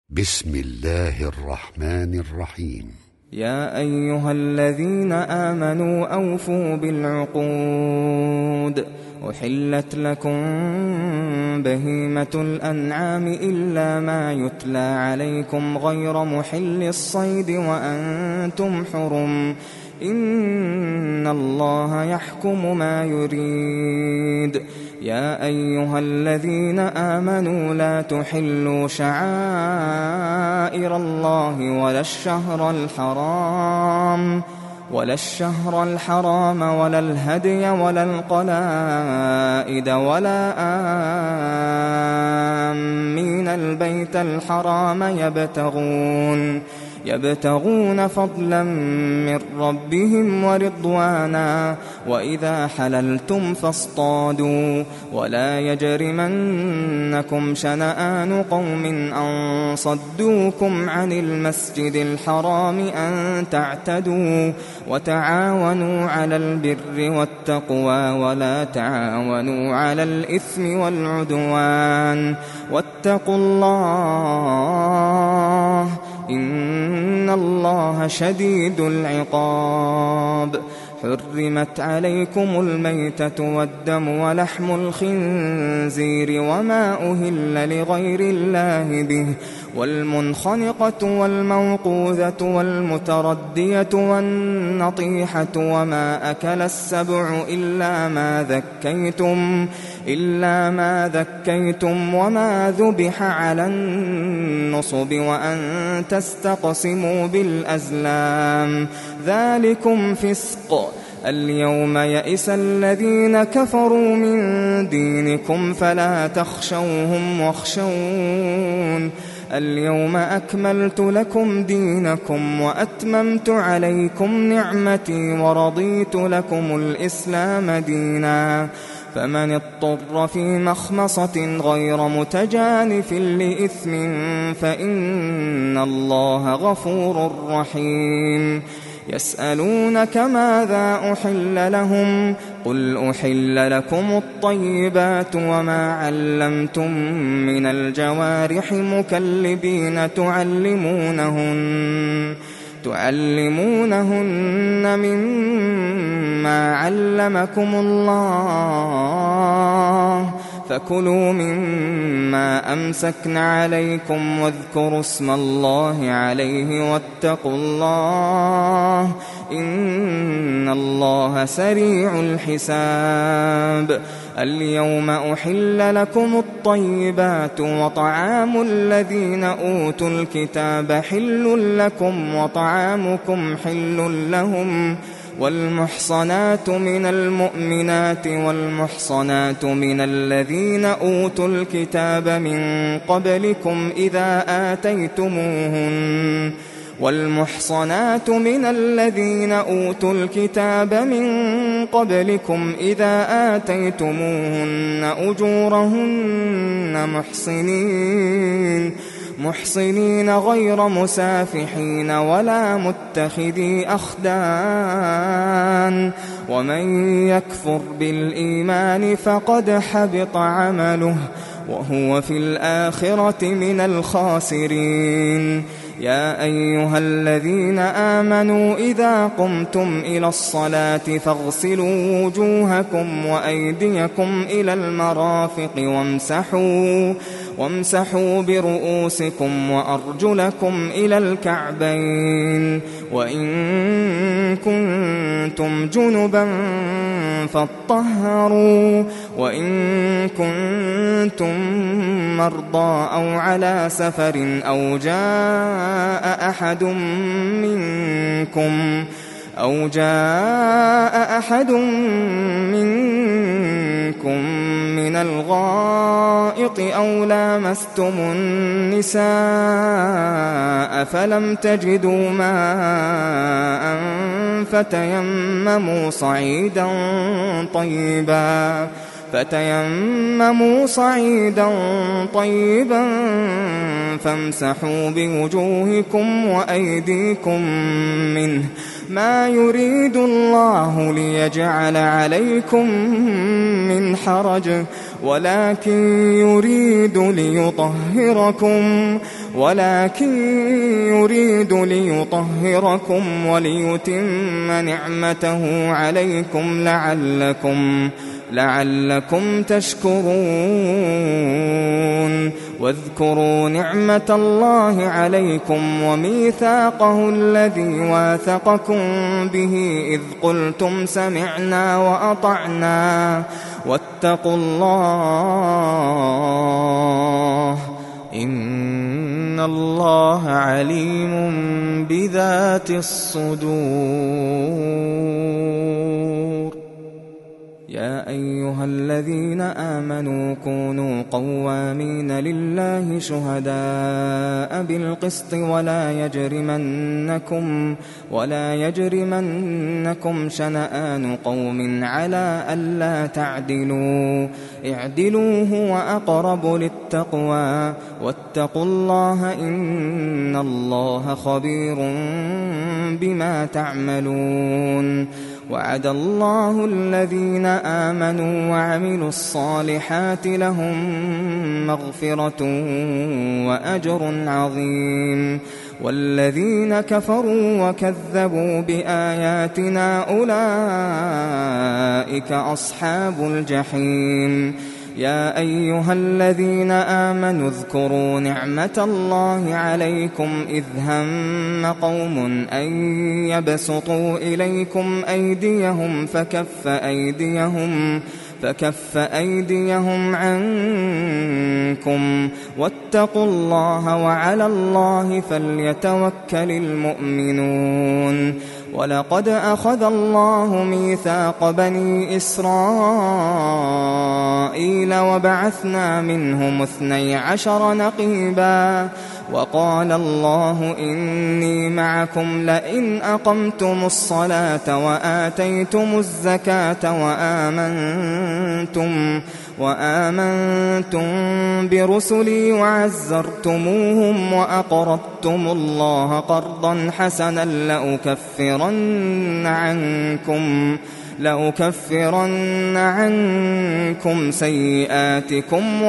بسم الله الرحمن الرحيم. يا أيها الذين آمنوا أوفوا بالعقود أحلت لكم بهيمة الأنعام إلا ما يتلى عليكم غير محل الصيد وأنتم حرم إن الله يحكم ما يريد. يا أيها الذين آمنوا لا تحلوا شعائر الله ولا الشهر الحرام ولا الهدي ولا القلائد ولا آمين البيت الحرام يبتغون فضلا من ربهم ورضوانا وإذا حللتم فاصطادوا ولا يجرمنكم شنآن قوم أن صدوكم عن المسجد الحرام أن تعتدوا وتعاونوا على البر والتقوى ولا تعاونوا على الإثم والعدوان واتقوا الله إن الله شديد العقاب. حرمت عليكم الميتة والدم ولحم الخنزير وما أهل لغير الله به والمنخنقة والموقوذة والمتردية والنطيحة وما أكل السبع إلا ما ذكيتم وما ذبح على النصب وأن تستقسموا بالأزلام ذلكم فسق. اليوم يئس الذين كفروا من دينكم فلا تخشوهم واخشون اليوم أكملت لكم دينكم وأتممت عليكم نعمتي ورضيت لكم الإسلام دينا. فمن اضطر في مخمصة غير متجانف لإثم فإن الله غفور رحيم. يسألونك ماذا أحل لهم قل أحل لكم الطيبات وما علمتم من الجوارح مكلبين تعلمونهن مما علمكم الله فكلوا مما أمسكن عليكم واذكروا اسم الله عليه واتقوا الله إن الله سريع الحساب. اليوم أحل لكم الطيبات وطعام الذين أوتوا الكتاب حل لكم وطعامكم حل لهم والمحصنات من المؤمنات والمحصنات من الذين أوتوا الكتاب من قبلكم إذا آتيتموهن أجورهن محصنين غير مسافحين ولا متخذي أخدان ومن يكفر بالإيمان فقد حبط عمله وهو في الآخرة من الخاسرين. يا أيها الذين آمنوا إذا قمتم إلى الصلاة فاغسلوا وجوهكم وأيديكم إلى المرافق وامسحوا برؤوسكم وأرجلكم إلى الكعبين وإن كنتم جنبا فاطهروا وإن كنتم مرضى أو على سفر أو جاء أحد منكم من الغائط أو لامستم النساء فلم تجدوا فتيمموا صعيدا طيبا فامسحوا بوجوهكم وأيديكم منه ما يريد الله ليجعل عليكم من حرج ولكن يريد ليطهركم وليتم نعمته عليكم لعلكم تشكرون. واذكروا نعمة الله عليكم وميثاقه الذي واثقكم به إذ قلتم سمعنا وأطعنا واتقوا الله إن الله عليم بذات الصدور. يا أيها الذين آمنوا كونوا قوامين لله شهداء بالقسط ولا يجرمنكم شنآن قوم على ألا تعدلوا اعدلوا هو أقرب للتقوى واتقوا الله إن الله خبير بما تعملون. وعد الله الذين آمنوا وعملوا الصالحات لهم مغفرة وأجر عظيم. والذين كفروا وكذبوا بآياتنا أولئك أصحاب الجحيم. يا أيها الذين آمنوا اذكروا نعمة الله عليكم إذ هم قوم أن يبسطوا إليكم أيديهم فكف أيديهم عنكم واتقوا الله وعلى الله فليتوكل المؤمنون. ولقد أخذ الله ميثاق بني إسرائيل وبعثنا منهم 12 نقيبا وقال الله إني معكم لئن أقمتم الصلاة وآتيتم الزكاة وآمنتم برسلي وعزرتموهم وأقرضتم الله قرضا حسنا لأكفرن عنكم سيئاتكم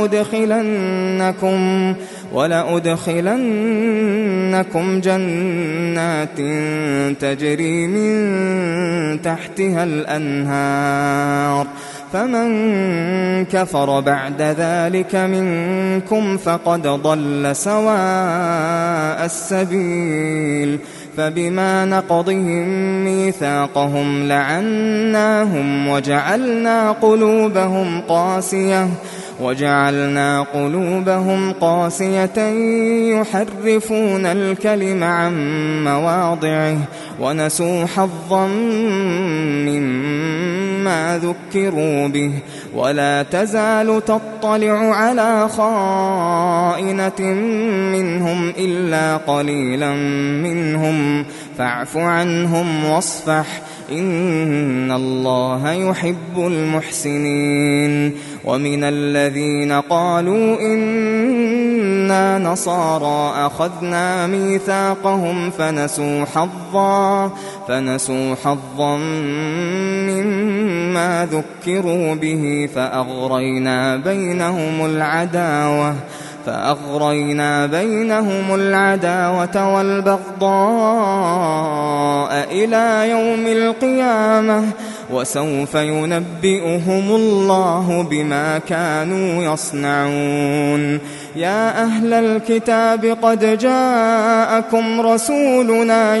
ولأدخلنكم جنات تجري من تحتها الأنهار فمن كفر بعد ذلك منكم فقد ضل سواء السبيل. فبما نقضهم ميثاقهم لعناهم وجعلنا قلوبهم قاسية يحرفون الكلم عن مواضعه ونسوا حظا مما ذكروا به ولا تزال تطلع على خائنة منهم إلا قليلا منهم فاعف عنهم واصفح إن الله يحب المحسنين. ومن الذين قالوا إنا نصارى أخذنا ميثاقهم فنسوا حظا مما ذكروا به فأغرينا بينهم العداوة والبغضاء إلى يوم القيامة وسوف ينبئهم الله بما كانوا يصنعون. يا أهل الكتاب قد جاءكم رسولنا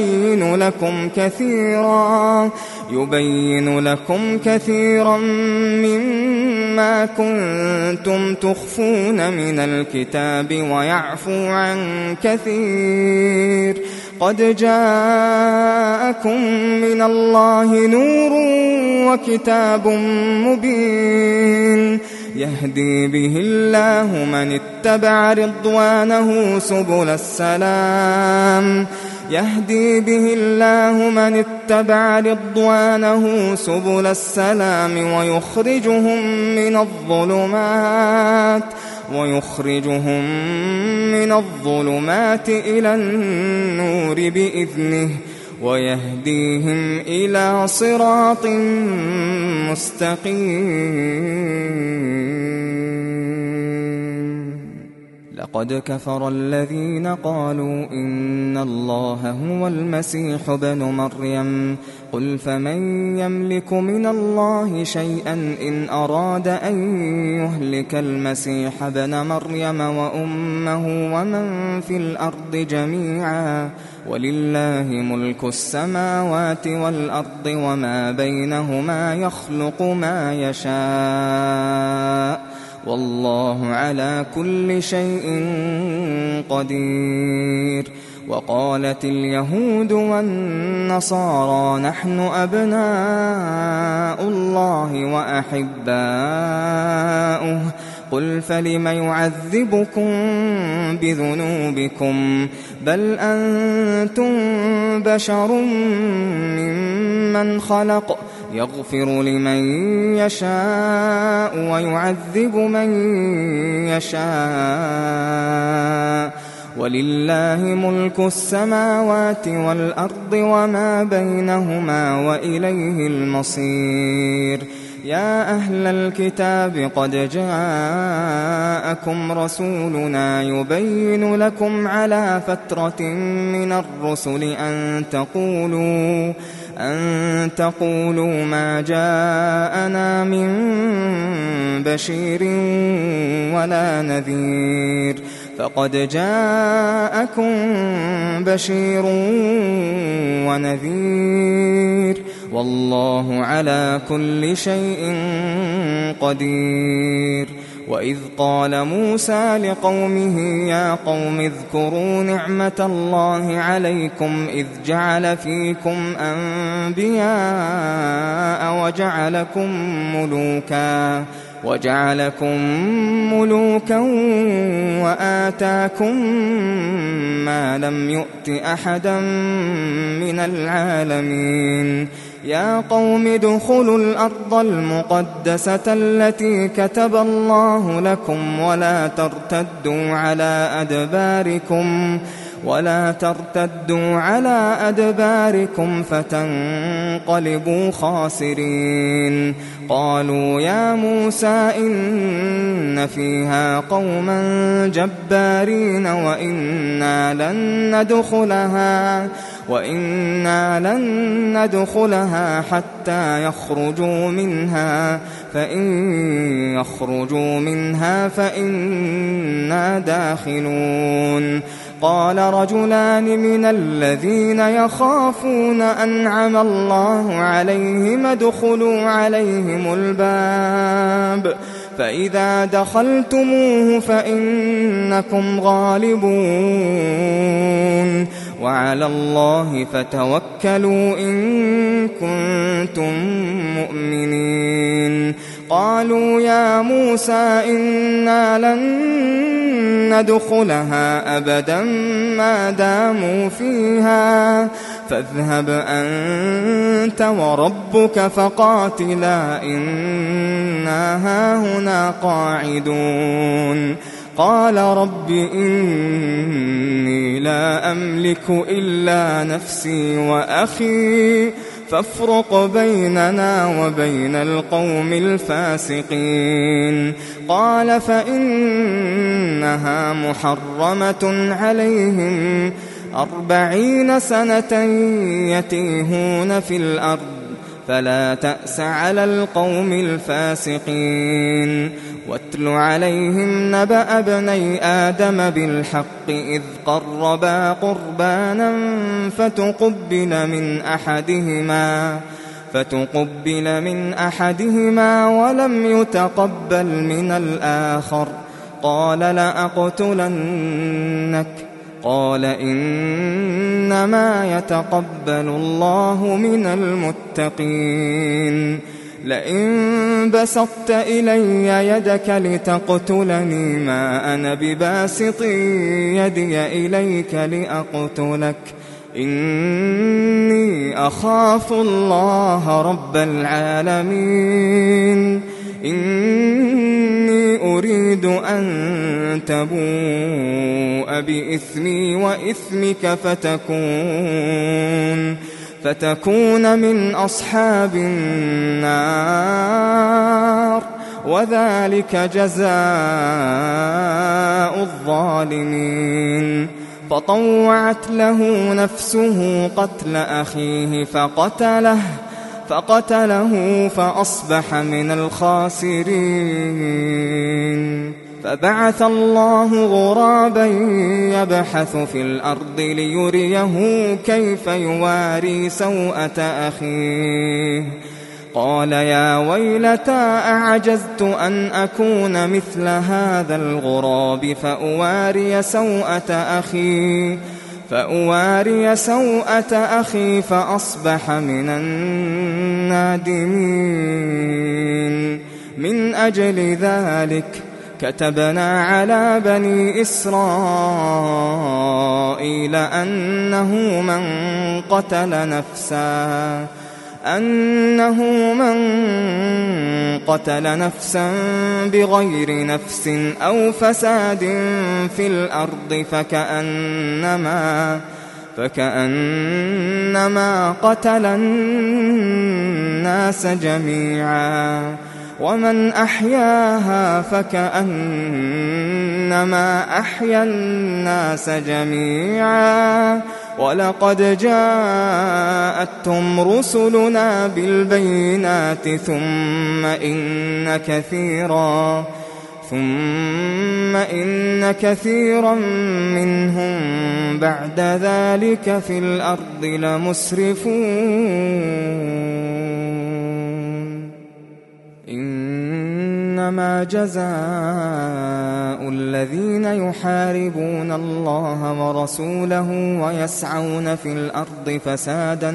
يبين لكم كثيرا مما كنتم تخفون من الكتاب ويعفو عن كثير. قد جاءكم من الله نور وكتاب مبين يهدي به الله من اتبع رضوانه سبل السلام يهدي به الله من اتبع رضوانه سبل السلام ويخرجهم من الظلمات إلى النور بإذنه ويهديهم إلى صراط مستقيم. لقد كفر الذين قالوا إن الله هو المسيح ابن مريم قل فمن يملك من الله شيئا إن أراد أن يهلك المسيح ابن مريم وأمه ومن في الأرض جميعا ولله ملك السماوات والأرض وما بينهما يخلق ما يشاء والله على كل شيء قدير. وقالت اليهود والنصارى نحن أبناء الله وأحباؤه قل فلم يعذبكم بذنوبكم بل أنتم بشر ممن خلق يغفر لمن يشاء ويعذب من يشاء ولله ملك السماوات والأرض وما بينهما وإليه المصير. يا أهل الكتاب قد جاءكم رسولنا يبين لكم على فترة من الرسل أن تقولوا ما جاءنا من بشير ولا نذير فقد جاءكم بشير ونذير والله على كل شيء قدير. وإذ قال موسى لقومه يا قوم اذكروا نعمة الله عليكم إذ جعل فيكم أنبياء وجعلكم ملوكا وآتاكم ما لم يؤت أحدا من العالمين. يا قوم ادخلوا الأرض المقدسة التي كتب الله لكم ولا ترتدوا على أدباركم فتنقلبوا خاسرين. قالوا يا موسى إن فيها قوما جبارين وإنا لن ندخلها حتى يخرجوا منها فإن يخرجوا منها فإنا داخلون. قال رجلان من الذين يخافون أنعم الله عليهم ادخلوا عليهم الباب فإذا دخلتموه فإنكم غالبون وعلى الله فتوكلوا إن كنتم مؤمنين. قالوا يا موسى إنا لن ندخلها أبدا ما داموا فيها فاذهب أنت وربك فقاتلا إنا هاهنا قاعدون. قال رب إني لا أملك إلا نفسي وأخي فافرق بيننا وبين القوم الفاسقين. قال فإنها محرمة عليهم 40 سنة يتيهون في الأرض فلا تأس على القوم الفاسقين. واتل عليهم نبأ ابني آدم بالحق إذ قربا قربانا فتقبل من أحدهما ولم يتقبل من الآخر قال لأقتلنك قال إنما يتقبل الله من المتقين. لئن بسطت إلي يدك لتقتلني ما أنا بباسط يدي إليك لأقتلك إني أخاف الله رب العالمين إني أريد أن تبوء بإثمي وإثمك فتكون من أصحاب النار وذلك جزاء الظالمين فطوعت له نفسه قتل أخيه فقتله فأصبح من الخاسرين فبعث الله غرابا يبحث في الأرض ليريه كيف يواري سوءة أخيه قال يا ويلتى أعجزت أن أكون مثل هذا الغراب فأواري سوءة أخي فأصبح من النادمين من أجل ذلك كتبنا على بني إسرائيل أنه من قتل نفسا بغير نفس أو فساد في الأرض فكأنما قتل الناس جميعا ومن أحياها فكأنما أحيا الناس جميعا ولقد جاءتهم رسلنا بالبينات ثم إن كثيرا منهم بعد ذلك في الأرض لمسرفون إنما جزاء الذين يحاربون الله ورسوله ويسعون في الأرض فسادا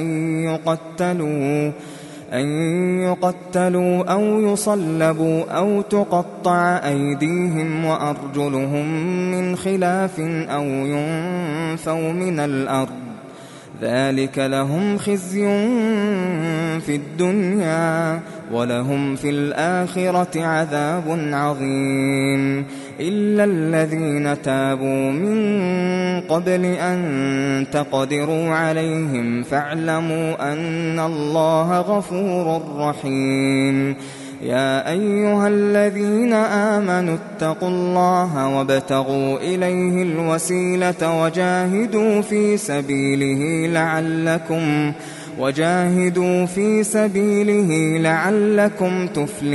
أن يقتلوا أو يصلبوا أو تقطع أيديهم وأرجلهم من خلاف أو ينفوا من الأرض ذلك لهم خزي في الدنيا ولهم في الآخرة عذاب عظيم إلا الذين تابوا من قبل أن تقدروا عليهم فاعلموا أن الله غفور رحيم يا أيها الذين آمنوا اتقوا الله وابتغوا إليه الوسيلة وجاهدوا في سبيله لعلكم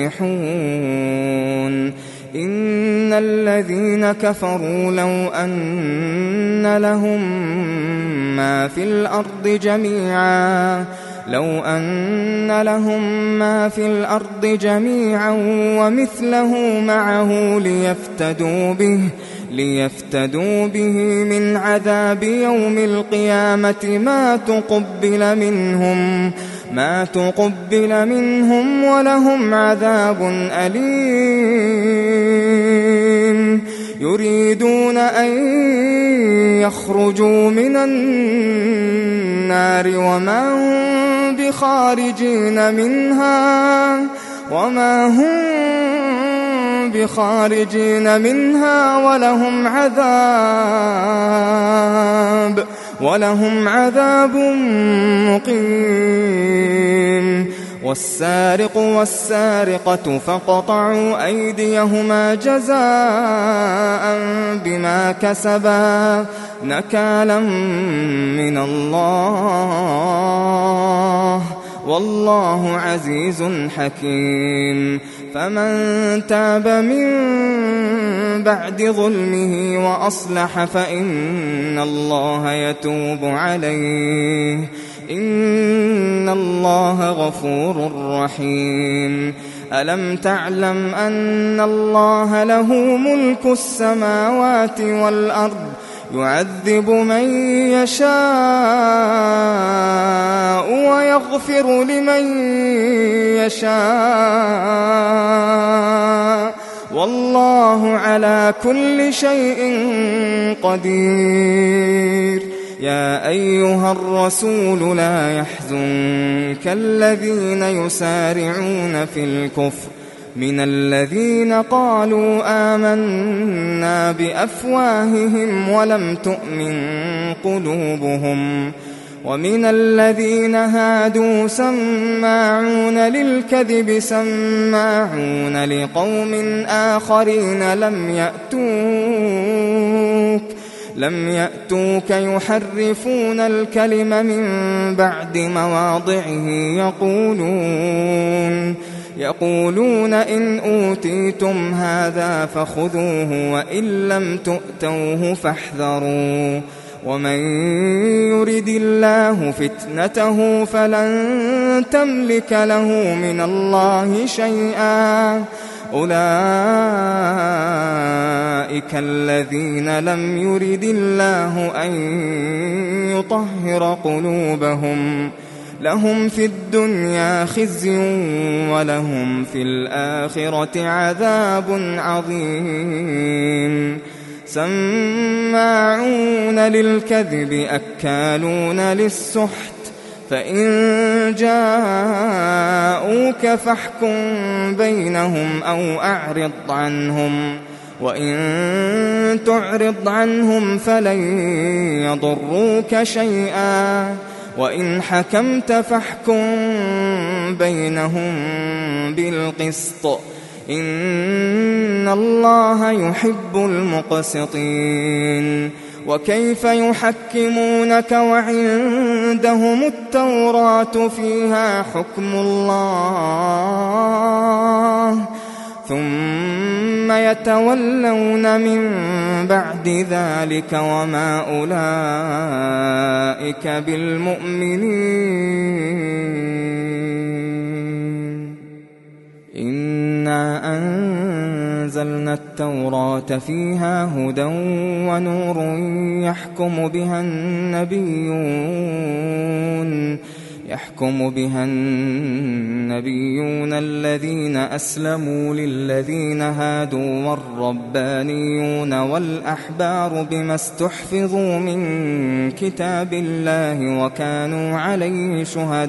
تفلحون إن الذين كفروا لو أن لهم ما في الأرض جميعا ومثله معه ليفتدوا به من عذاب يوم القيامة ما تقبل منهم ولهم عذاب أليم يريدون أن يخرجوا من النار وما هم بخارجين منها ولهم عذاب مقيم والسارق والسارقة فاقطعوا أيديهما جزاء بما كسبا نكالا من الله والله عزيز حكيم فمن تاب من بعد ظلمه وأصلح فإن الله يتوب عليه إن الله غفور رحيم ألم تعلم أن الله له ملك السماوات والأرض يعذب من يشاء ويغفر لمن يشاء والله على كل شيء قدير يا أيها الرسول لا يحزنك الذين يسارعون في الكفر من الذين قالوا آمنا بأفواههم ولم تؤمن قلوبهم ومن الذين هادوا سماعون للكذب سماعون لقوم آخرين لم يأتوك يحرفون الكلم من بعد مواضعه يقولون إن أوتيتم هذا فخذوه وإن لم تؤتوه فاحذروا ومن يرد الله فتنته فلن تملك له من الله شيئا أولئك الذين لم يرد الله أن يطهر قلوبهم لهم في الدنيا خزي ولهم في الآخرة عذاب عظيم سماعون للكذب أكالون للسحت فإن جاءوك فاحكم بينهم أو أعرض عنهم وإن تعرض عنهم فلن يضروك شيئا وإن حكمت فاحكم بينهم بالقسط إن الله يحب المقسطين وكيف يحكمونك وعندهم التوراة فيها حكم الله ثم يتولون من بعد ذلك وما أولئك بالمؤمنين إنا أنزلنا التوراة فيها هدى ونور يحكم بها النبيون الذين أسلموا للذين هادوا والربانيون والأحبار بما استحفظوا من كتاب الله وكانوا عليه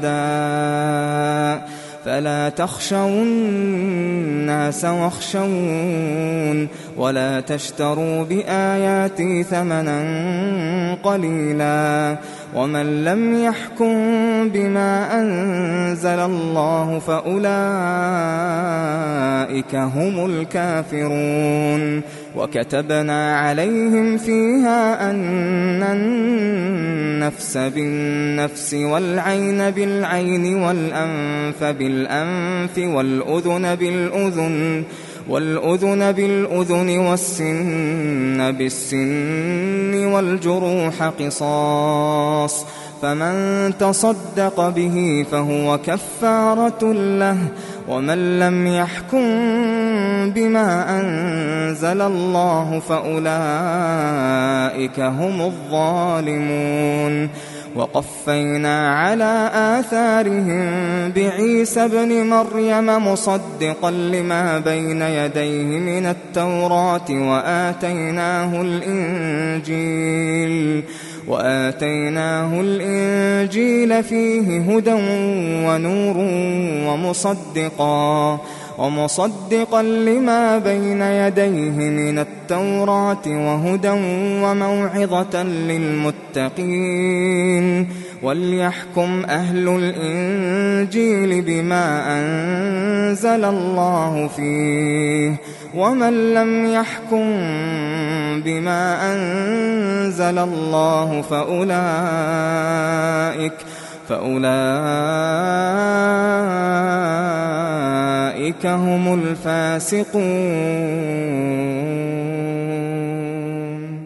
شهداء فلا تخشوا الناس واخشون ولا تشتروا بآياتي ثمنا قليلا ومن لم يحكم بما أنزل الله فأولئك هم الكافرون وكتبنا عليهم فيها أن النفس بالنفس والعين بالعين والأنف بالأنف والأذن بالأذن والسن بالسن والجروح قصاص فمن تصدق به فهو كفارة له ومن لم يحكم بما أنزل الله فأولئك هم الظالمون وقفينا على آثارهم بعيسى ابن مريم مصدقا لما بين يديه من التوراة وآتيناه الإنجيل فيه هدى ونور ومصدقا لما بين يديه من التوراة وهدى وموعظة للمتقين وليحكم أهل الإنجيل بما أنزل الله فيه ومن لم يحكم بما أنزل الله فأولئك هم الفاسقون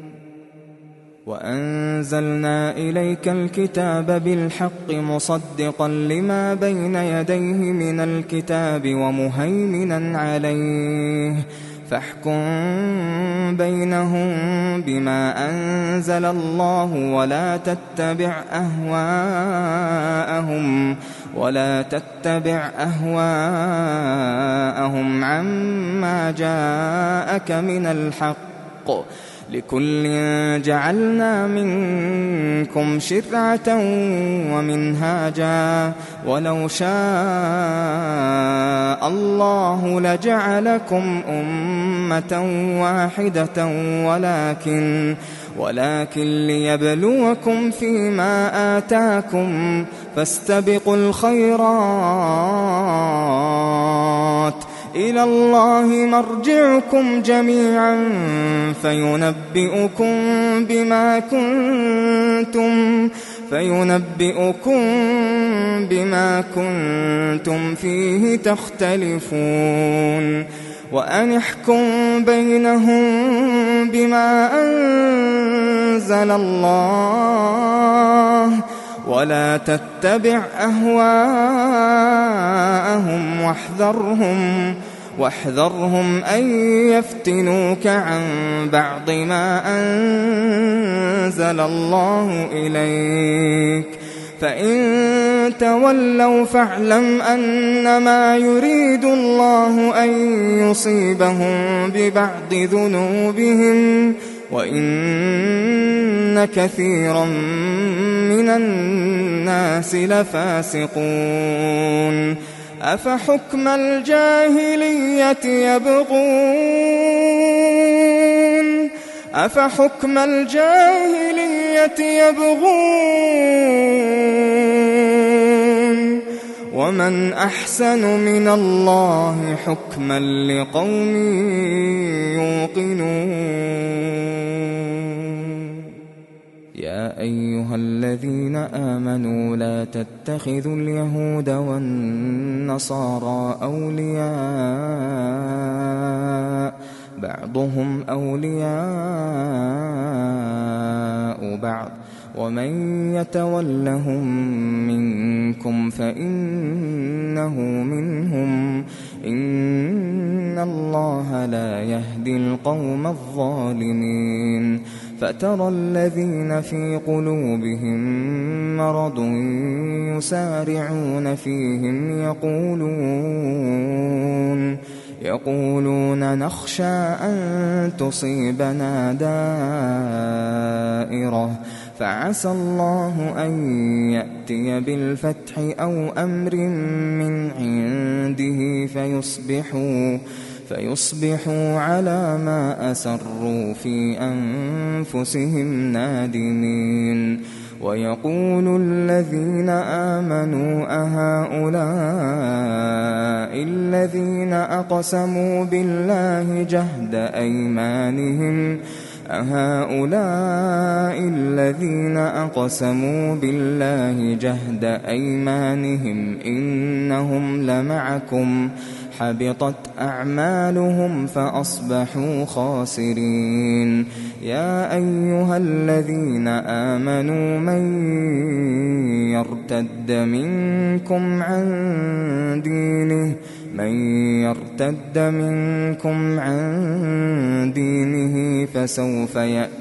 وأنزلنا إليك الكتاب بالحق مصدقا لما بين يديه من الكتاب ومهيمنا عليه فاحكم بينهم بما أنزل الله ولا تتبع أهواءهم عما جاءك من الحق لكل جعلنا منكم شرعة ومنهاجا ولو شاء الله لجعلكم أمة واحدة ولكن ليبلوكم فيما آتاكم فاستبقوا الخيرات إلى الله مرجعكم جميعا فينبئكم بما كنتم فيه تختلفون وأن احكم بينهم بما أنزل الله ولا تتبع أهواءهم واحذرهم أن يفتنوك عن بعض ما أنزل الله إليك فإن تولوا فاعلم أنما يريد الله أن يصيبهم ببعض ذنوبهم وإن كثيرا من الناس لفاسقون أفحكم الجاهلية يبغون ومن أحسن من الله حكما لقوم يوقنون يا أيها الذين آمنوا لا تتخذوا اليهود والنصارى أولياء بعضهم أولياء بعض ومن يتولهم منكم فإنه منهم إن الله لا يهدي القوم الظالمين فترى الذين في قلوبهم مرض يسارعون فيهم يقولون نخشى أن تصيبنا دائرة فعسى الله أن يأتي بالفتح أو أمر من عنده فيصبحوا على ما أسروا في أنفسهم نادمين ويقول الذين آمنوا أهؤلاء الذين أقسموا بالله جهد أيمانهم إنهم لمعكم حبطت أعمالهم فأصبحوا خاسرين يا أيها الذين آمنوا من يرتد منكم عن دينه فسوف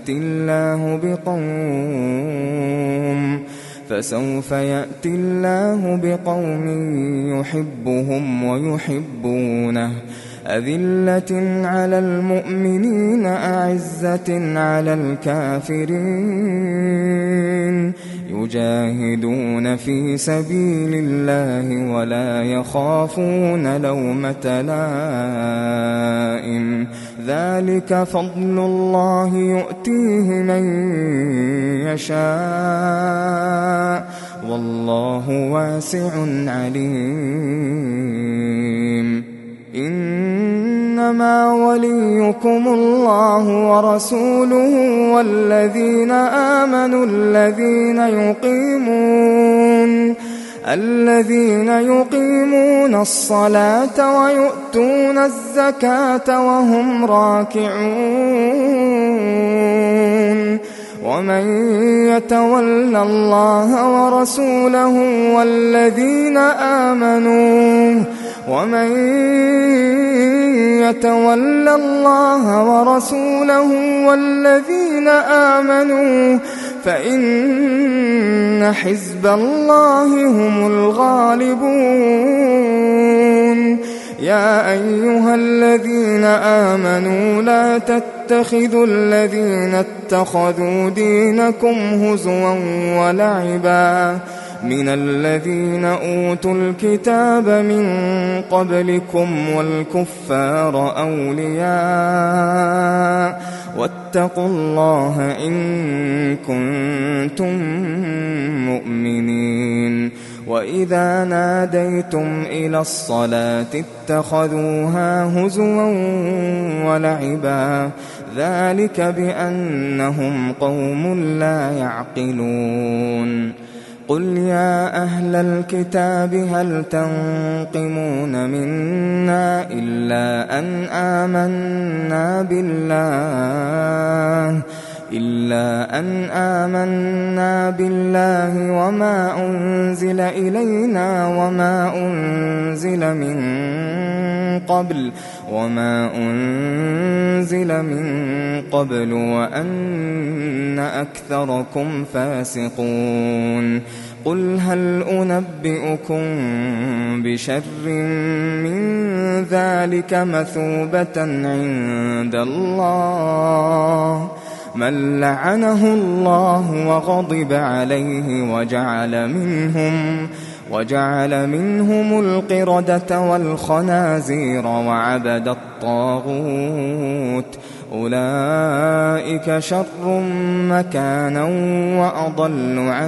يأتي الله بقوم يحبهم ويحبونه أذلة على المؤمنين أعزة على الكافرين يجاهدون في سبيل الله ولا يخافون لومة لائم ذلك فضل الله يؤتيه من يشاء والله واسع عليم إنما وليكم الله ورسوله والذين آمنوا الذين يقيمون الصلاة ويؤتون الزكاة وهم راكعون ومن يتول الله ورسوله والذين آمنوا فإن حزب الله هم الغالبون يا أيها الذين آمنوا لا تتخذوا الذين اتخذوا دينكم هزوا ولعبا من الذين أوتوا الكتاب من قبلكم والكفار أولياء واتقوا الله إن كنتم مؤمنين. وإذا ناديتم إلى الصلاة اتخذوها هزوا ولعبا ذلك بأنهم قوم لا يعقلون. قل يا أهل الكتاب هل تنقمون منا إلا أن آمنا بالله وما أنزل إلينا وما أنزل من قبل وأن أكثركم فاسقون. قل هل أنبئكم بشر من ذلك مثوبة عند الله من لعنه الله وغضب عليه وجعل منهم القردة والخنازير وعبد الطاغوت أولئك شر مكانا وأضل عن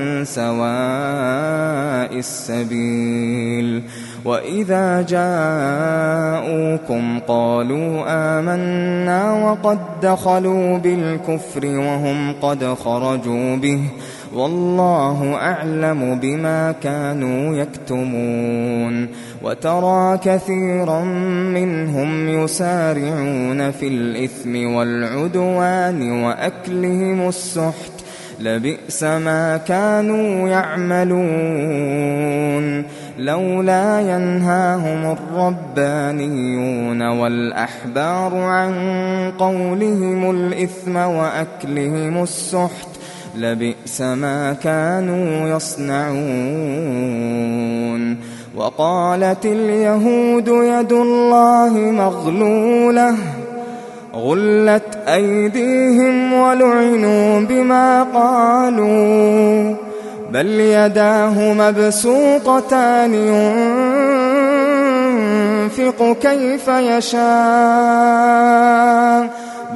سواء السبيل. وإذا جاءوكم قالوا آمنا وقد دخلوا بالكفر وهم قد خرجوا به والله أعلم بما كانوا يكتمون. وترى كثيرا منهم يسارعون في الإثم والعدوان وأكلهم السحت لبئس ما كانوا يعملون. لولا ينهاهم الربانيون والأحبار عن قولهم الإثم وأكلهم السحت لبئس ما كانوا يصنعون. وقالت اليهود يد الله مغلولة غلت أيديهم ولعنوا بما قالوا بل يداه مبسوطتان ينفق كيف يشاء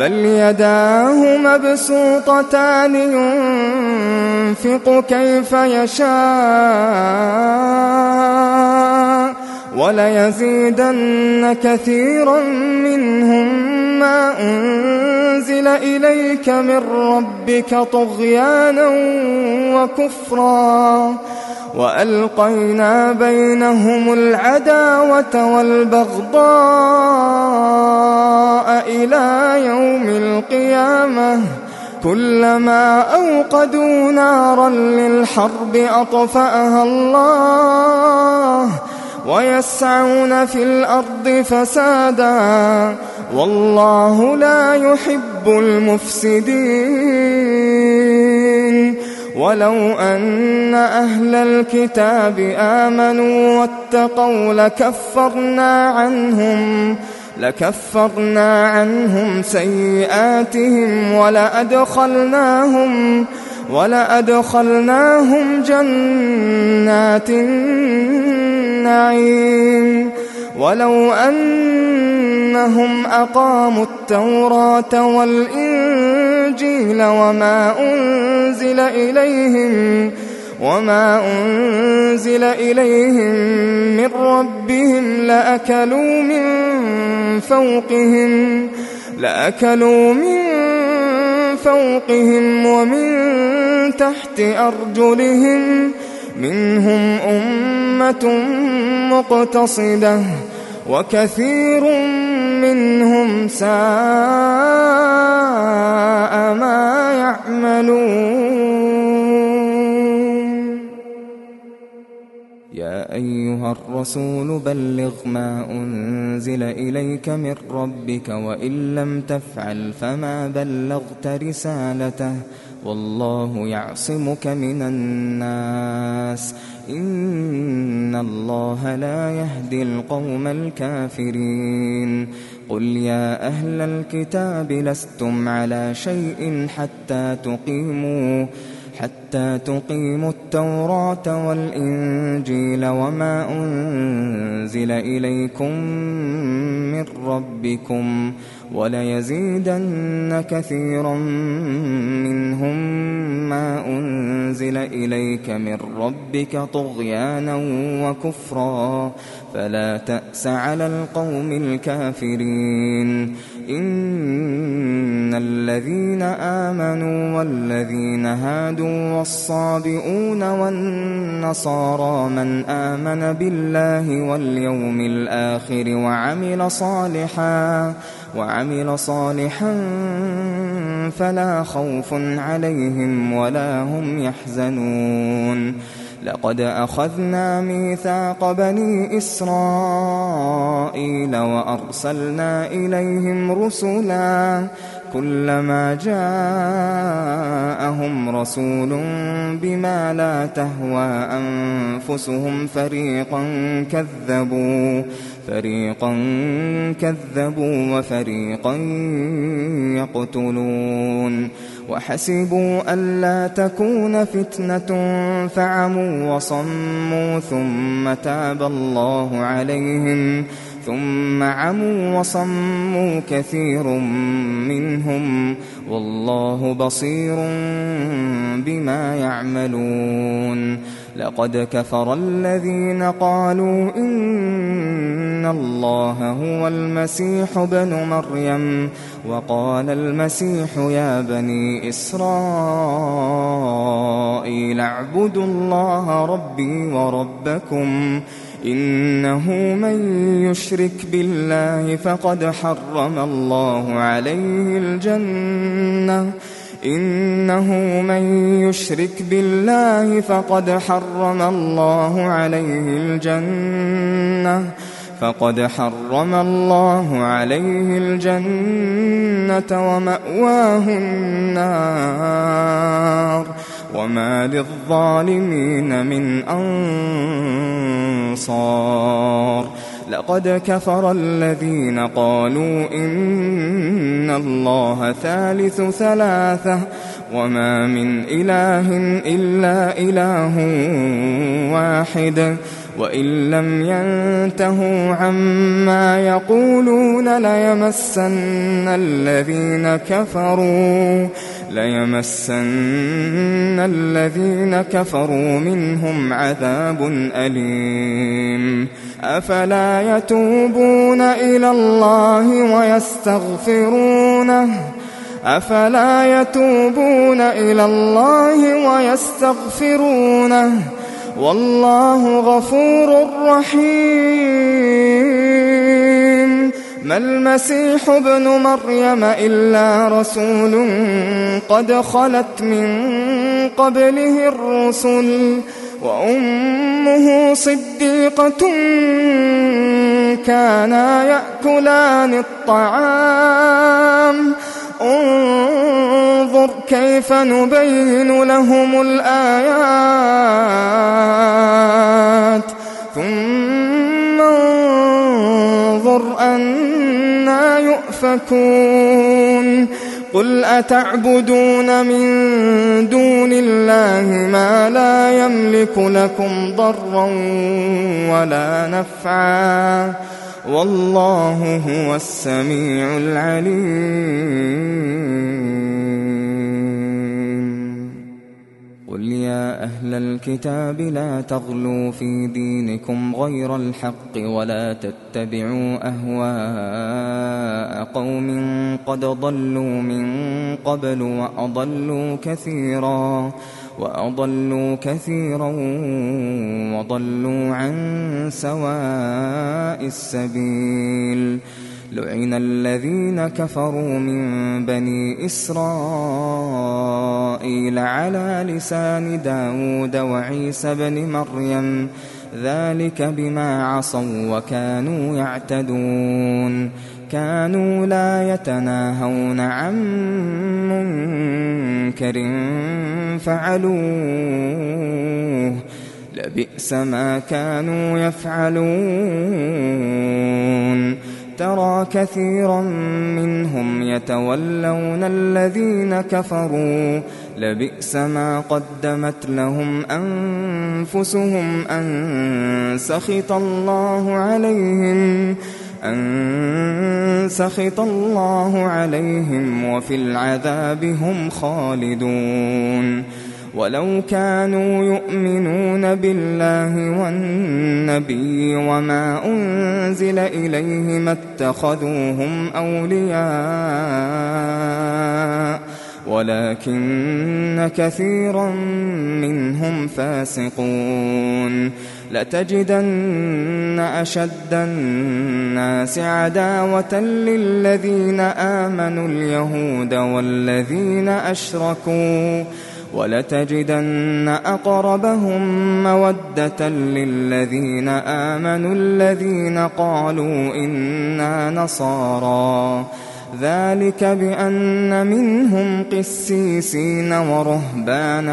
وليزيدن كثيرا منهم ما أنزل إليك من ربك طغيانا وكفرا وألقينا بينهم العداوة والبغضاء إلى يوم القيامة كلما أوقدوا نارا للحرب أطفأها الله ويسعون في الأرض فسادا والله لا يحب المفسدين. ولو أن أهل الكتاب آمنوا واتقوا لكفرنا عنهم سيئاتهم ولأدخلناهم جنات النعيم. ولو أنهم أقاموا التوراة والإنجيل وما أنزل إليهم من ربهم لأكلوا من فوقهم ومن تحت أرجلهم منهم أمة مقتصدة وكثير منهم ساء ما يعملون. يا أيها الرسول بلغ ما أنزل إليك من ربك وإن لم تفعل فما بلغت رسالته والله يعصمك من الناس إن الله لا يهدي القوم الكافرين قل يا أهل الكتاب لستم على شيء حتى تقيموا التوراة والإنجيل وما أنزل إليكم من ربكم وليزيدن كثيرا منهم ما أنزل إليك من ربك طغيانا وكفرا فلا تأس على القوم الكافرين إن الذين آمنوا والذين هادوا والصابئون والنصارى من آمن بالله واليوم الآخر وعمل صالحا فلا خوف عليهم ولا هم يحزنون لقد أخذنا ميثاق بني إسرائيل وأرسلنا إليهم رسلا كلما جاءهم رسول بما لا تهوى أنفسهم فريقا كذبوا وفريقا يقتلون وحسبوا ألا تكون فتنة فعموا وصموا ثم عموا وصموا كثير منهم والله بصير بما يعملون لقد كفر الذين قالوا إن الله هو المسيح ابن مريم وقال المسيح يا بني إسرائيل اعبدوا الله ربي وربكم إنه من يشرك بالله فقد حرم الله عليه الجنة ومأواه النار وما للظالمين من أنصار لقد كفر الذين قالوا إن الله ثالث ثلاثة وما من إله إلا إله واحد وإن لم ينتهوا عما يقولون ليمسن الذين كفروا منهم عذاب أليم أفلا يتوبون إلى الله ويستغفرونه والله غفور رحيم ما المسيح ابن مريم إلا رسول قد خلت من قبله الرسل وأمه صديقة كانا يأكلان الطعام انظر كيف نبين لهم الآيات ثم انظر أنى يؤفكون قل أتعبدون من دون الله ما لا يملك لكم ضرا ولا نفعا والله هو السميع العليم قل يا أهل الكتاب لا تغلوا في دينكم غير الحق ولا تتبعوا أهواء قوم قد ضلوا من قبل وأضلوا كثيرا وضلوا عن سواء السبيل لعن الذين كفروا من بني إسرائيل على لسان داود وعيسى بن مريم ذلك بما عصوا وكانوا يعتدون كانوا لا يتناهون عن منكر فعلوه لبئس ما كانوا يفعلون ترى كثيرا منهم يتولون الذين كفروا لبئس ما قدمت لهم أنفسهم أن سخط الله عليهم وفي العذاب هم خالدون ولو كانوا يؤمنون بالله والنبي وما أنزل إليه ما اتخذوهم أولياء ولكن كثيرا منهم فاسقون لتجدن أشد الناس عداوة للذين آمنوا اليهود والذين أشركوا ولتجدن أقربهم مودة للذين آمنوا الذين قالوا إنا نصارى ذلك بأن منهم قسيسين ورهبانا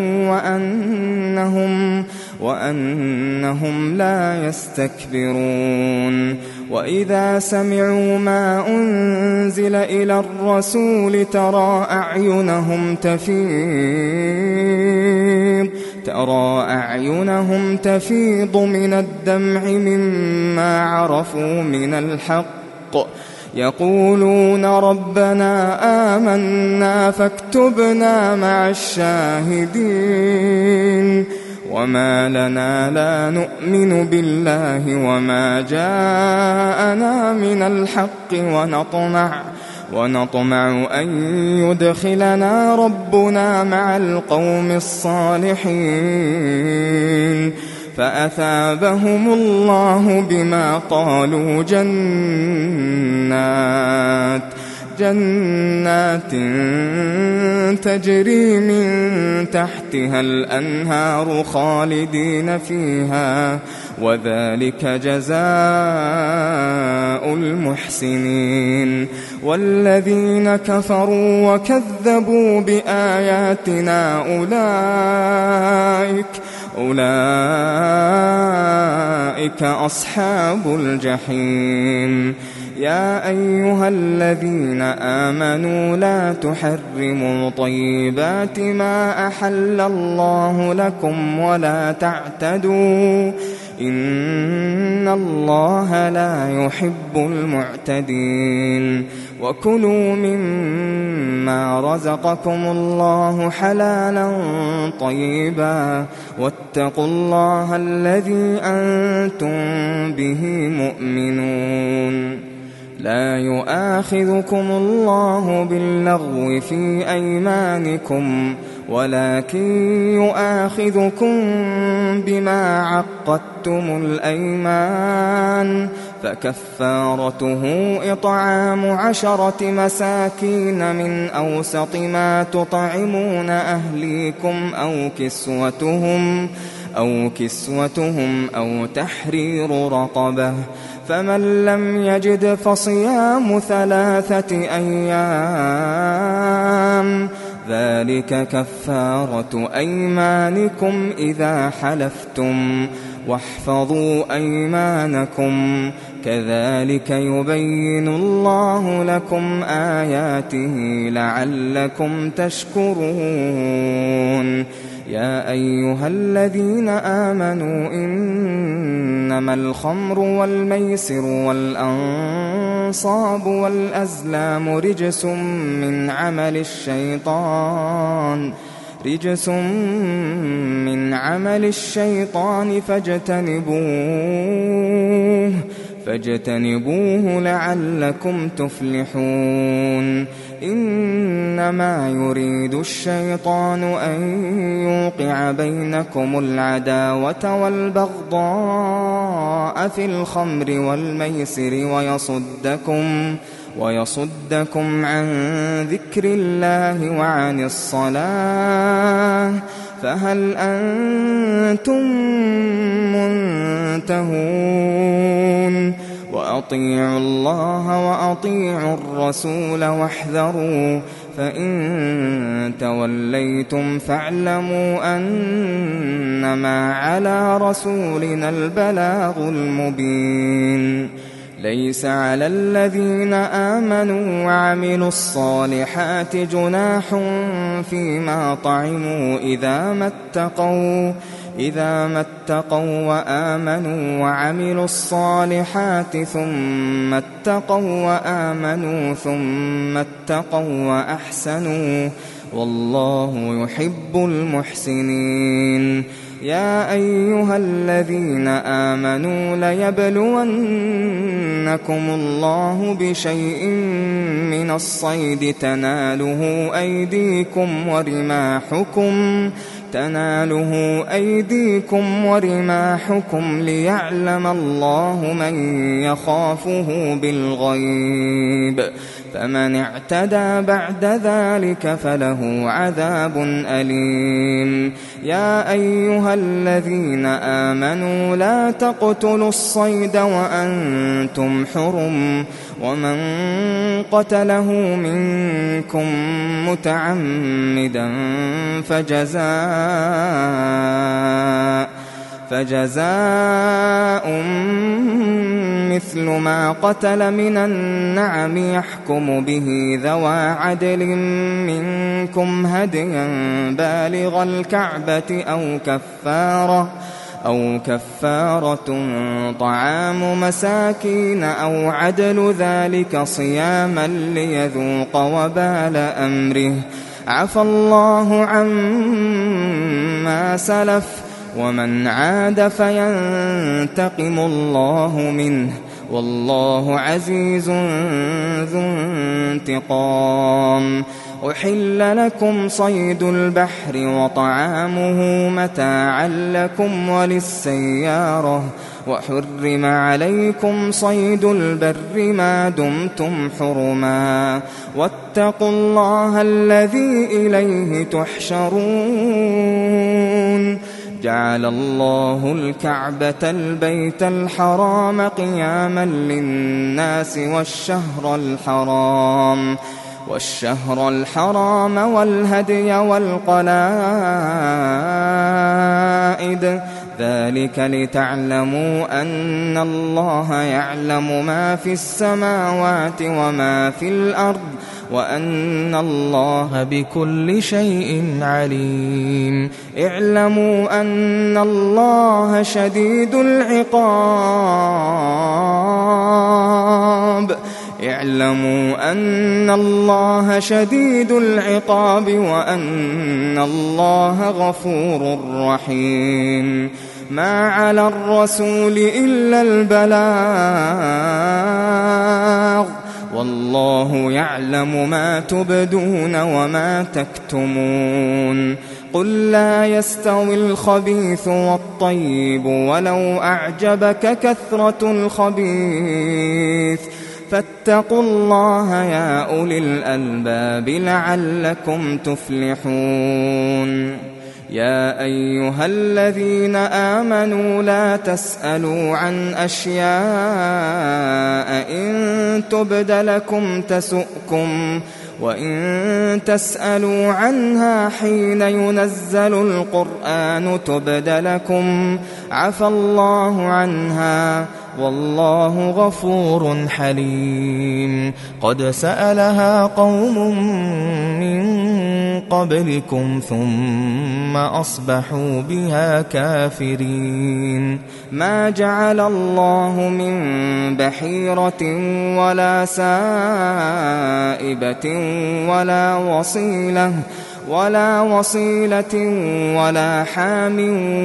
وأنهم لا يستكبرون وإذا سمعوا ما أنزل إلى الرسول ترى أعينهم تفيض من الدمع مما عرفوا من الحق يقولون ربنا آمنا فاكتبنا مع الشاهدين وما لنا لا نؤمن بالله وما جاءنا من الحق ونطمع أن يدخلنا ربنا مع القوم الصالحين فأثابهم الله بما قالوا جنات تجري من تحتها الأنهار خالدين فيها وذلك جزاء المحسنين والذين كفروا وكذبوا بآياتنا أولئك أصحاب الجحيم يا أيها الذين آمنوا لا تحرموا طيبات ما أحل الله لكم ولا تعتدوا إن الله لا يحب المعتدين وكلوا مما رزقكم الله حلالا طيبا واتقوا الله الذي أنتم به مؤمنون لا يؤاخذكم الله باللغو في أيمانكم ولكن يؤاخذكم بما عقدتم الأيمان فكفارته إطعام 10 مساكين من أوسط ما تطعمون أهليكم أو كسوتهم أو تحرير رقبة فمن لم يجد فصيام 3 أيام ذلك كفارة أيمانكم إذا حلفتم واحفظوا أيمانكم كذلك يبين الله لكم آياته لعلكم تشكرون يا أيها الذين آمنوا إنما الخمر والميسر والأنصاب والأزلام رجس من عمل الشيطان فاجتنبوه لعلكم تفلحون إنما يريد الشيطان أن يوقع بينكم العداوة والبغضاء في الخمر والميسر ويصدكم عن ذكر الله وعن الصلاة فهل أنتم منتهون وأطيعوا الله وأطيعوا الرسول واحذروا فإن توليتم فاعلموا أنما على رسولنا البلاغ المبين ليس على الذين آمنوا وعملوا الصالحات جناح فيما طعموا إذا ما اتقوا وآمنوا وعملوا الصالحات ثم اتقوا وآمنوا ثم اتقوا وأحسنوا والله يحب المحسنين يا أيها الذين آمنوا ليبلونكم الله بشيء من الصيد تناله أيديكم ورماحكم ليعلم الله من يخافه بالغيب فمن اعتدى بعد ذلك فله عذاب أليم يا أيها الذين آمنوا لا تقتلوا الصيد وأنتم حرم ومن قتله منكم متعمدا فجزاء مثل ما قتل من النعم يحكم به ذوى عدل منكم هديا بالغ الكعبة أو كفارة طعام مساكين أو عدل ذلك صياما ليذوق وبال أمره عفى الله عما سلف ومن عاد فينتقم الله منه والله عزيز ذو انتقام أحل لكم صيد البحر وطعامه متاعا لكم وللسيارة وحرم عليكم صيد البر ما دمتم حرما واتقوا الله الذي إليه تحشرون جعل الله الكعبة البيت الحرام قياما للناس والشهر الحرام والهدي والقلائد ذلك لتعلموا أن الله يعلم ما في السماوات وما في الأرض وأن الله بكل شيء عليم اعلموا أن الله شديد العقاب وأن الله غفور رحيم ما على الرسول إلا البلاغ والله يعلم ما تبدون وما تكتمون قل لا يستوي الخبيث والطيب ولو أعجبك كثرة الخبيث فاتقوا الله يا أولي الألباب لعلكم تفلحون يا أيها الذين آمنوا لا تسألوا عن أشياء إن تبد لكم تسؤكم وإن تسألوا عنها حين ينزل القرآن تبد لكم عفى الله عنها والله غفور حليم قد سألها قوم من قبلكم ثم أصبحوا بها كافرين ما جعل الله من بحيرة ولا سائبة ولا وصيلة ولا حام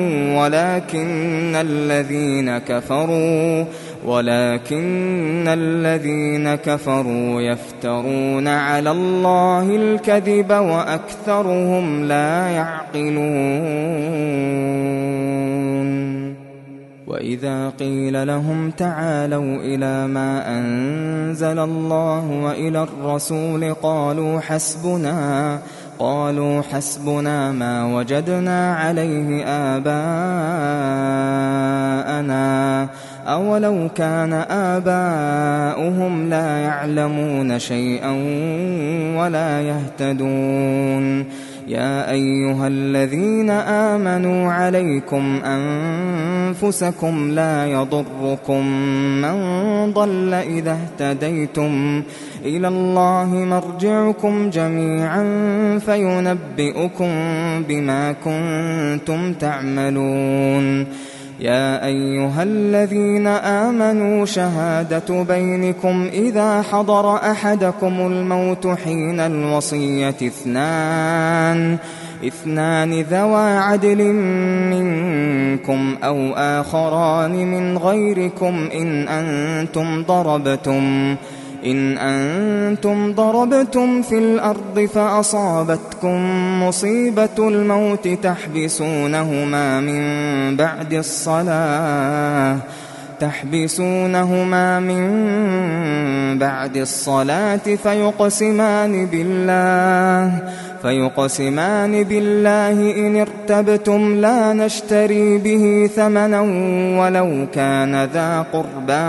ولكن الذين كفروا يفترون على الله الكذب وأكثرهم لا يعقلون وإذا قيل لهم تعالوا إلى ما أنزل الله وإلى الرسول قالوا حسبنا ما وجدنا عليه آباءنا أولو كان آباؤهم لا يعلمون شيئا ولا يهتدون يا أيها الذين آمنوا عليكم أنفسكم لا يضركم من ضل إذا اهتديتم إلى الله مرجعكم جميعا فينبئكم بما كنتم تعملون يا أيها الذين آمنوا شهادة بينكم إذا حضر أحدكم الموت حين الوصية اثنان ذوى عدل منكم أو آخران من غيركم إن أنتم ضربتم في الأرض فأصابتكم مصيبة الموت تحبسونهما من بعد الصلاة فيقسمان بالله إن ارتبتم لا نشتري به ثمنا ولو كان ذا قربى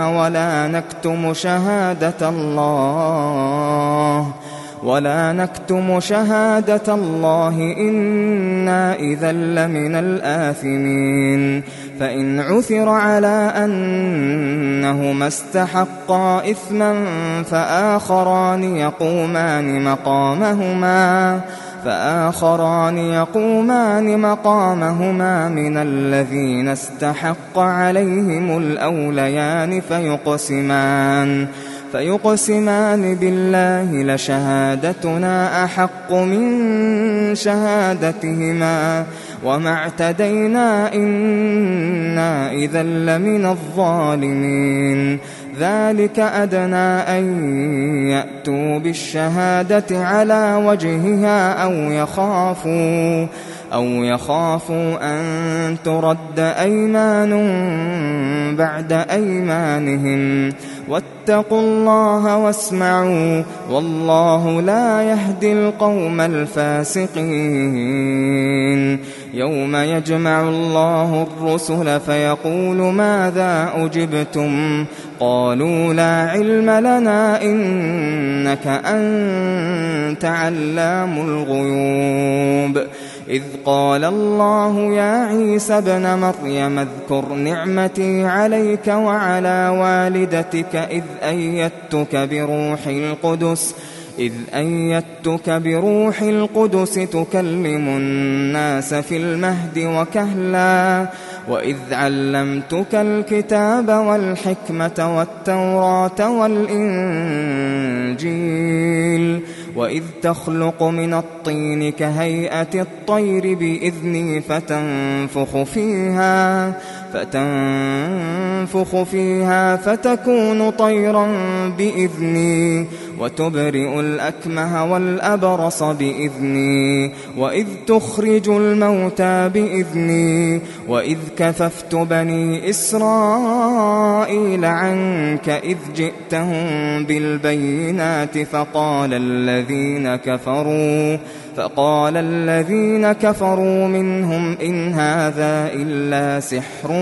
ولا نكتم شهادة الله إنا إذا لمن الآثمين فإن عثر على أنهما استحقا إثما فآخران يقومان مقامهما من الذين استحق عليهم الأوليان فيقسمان بالله لشهادتنا أحق من شهادتهما وما اعتدينا إنا إذا لمن الظالمين ذلك أدنى أن يأتوا بالشهادة على وجهها أو يخافوا أن ترد أيمان بعد أيمانهم واتقوا الله واسمعوا والله لا يهدي القوم الفاسقين يوم يجمع الله الرسل فيقول ماذا أجبتم قالوا لا علم لنا إنك أنت علام الغيوب إذ قال الله يا عيسى ابن مريم اذكر نعمتي عليك وعلى والدتك إذ أيدتك بروح القدس تكلم الناس في المهد وكهلا وإذ علمتك الكتاب والحكمة والتوراة والإنجيل وإذ تخلق من الطين كهيئة الطير بإذني فتنفخ فيها فتكون طيرا بإذني وتبرئ الأكمه والأبرص بإذني وإذ تخرج الموتى بإذني وإذ كففت بني إسرائيل عنك إذ جئتهم بالبينات فقال الذين كفروا منهم إن هذا إلا سحر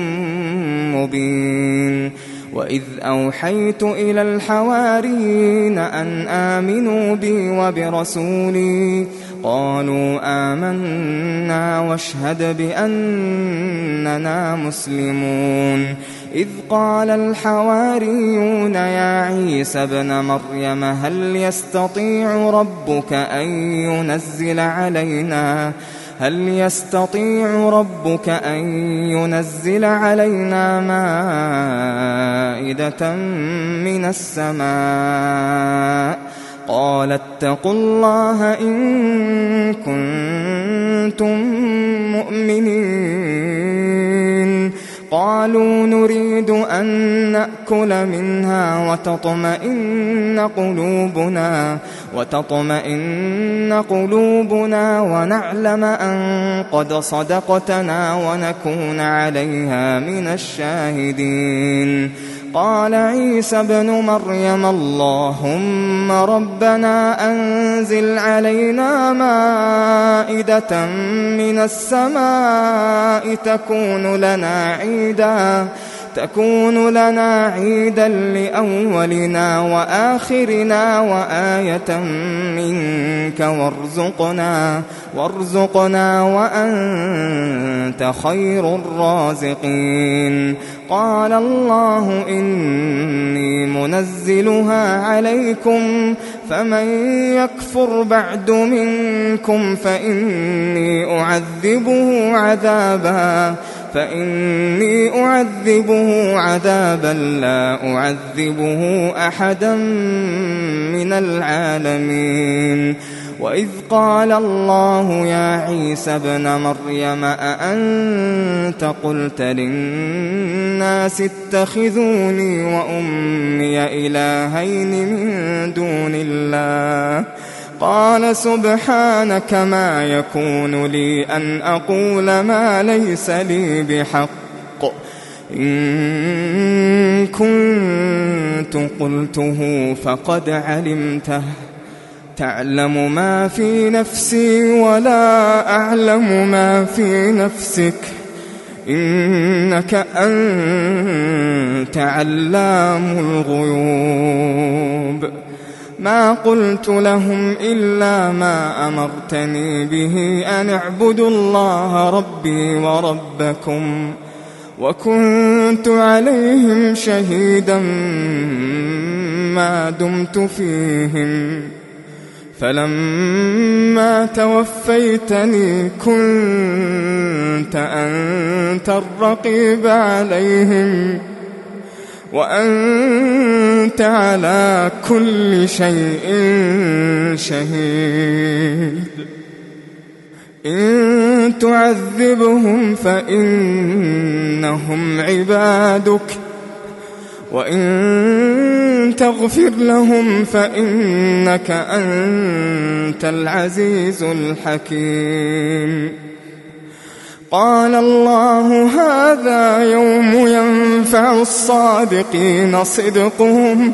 مبين وإذ أوحيت إلى الحواريين أن آمنوا بي وبرسولي قالوا آمنا واشهد بأننا مسلمون إذ قال الحواريون يا عيسى ابن مريم هل يستطيع ربك أن ينزل علينا مائدة من السماء قال اتقوا الله إن كنتم مؤمنين قالوا نريد أن نأكل منها وتطمئن قلوبنا ونعلم أن قد صدقتنا ونكون عليها من الشاهدين قال عيسى ابن مريم اللهم ربنا أنزل علينا مائدة من السماء تكون لنا عيدا لأولنا وآخرنا وآية منك وارزقنا وأنت خير الرازقين. قال الله إني منزلها عليكم فمن يكفر بعد منكم فإني أعذبه عذابا لا أعذبه أحدا من العالمين. وإذ قال الله يا عيسى ابن مريم أأنت قلت للناس اتخذوني وأمي إلهين من دون الله قال سبحانك ما يكون لي أن أقول ما ليس لي بحق إن كنت قلته فقد علمته تعلم ما في نفسي ولا أعلم ما في نفسك إنك أنت علام الغيوب. ما قلت لهم إلا ما أمرتني به أن اعبدوا الله ربي وربكم وكنت عليهم شهيدا ما دمت فيهم فلما توفيتني كنت أنت الرقيب عليهم وأنت على كل شيء شهيد. إن تعذبهم فإنهم عبادك وإن تغفر لهم فإنك أنت العزيز الحكيم. قال الله هذا يوم ينفع الصادقين صدقهم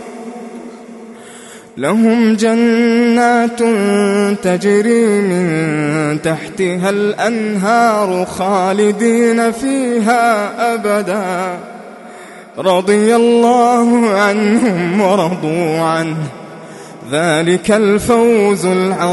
لهم جنات تجري من تحتها الأنهار خالدين فيها أبدا رضي الله عنهم ورضوا عنه ذلك الفوز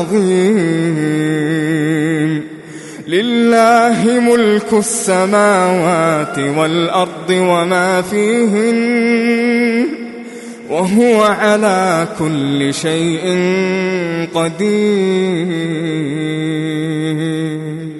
العظيم. لله ملك السماوات والأرض وما فيهن وهو على كل شيء قدير.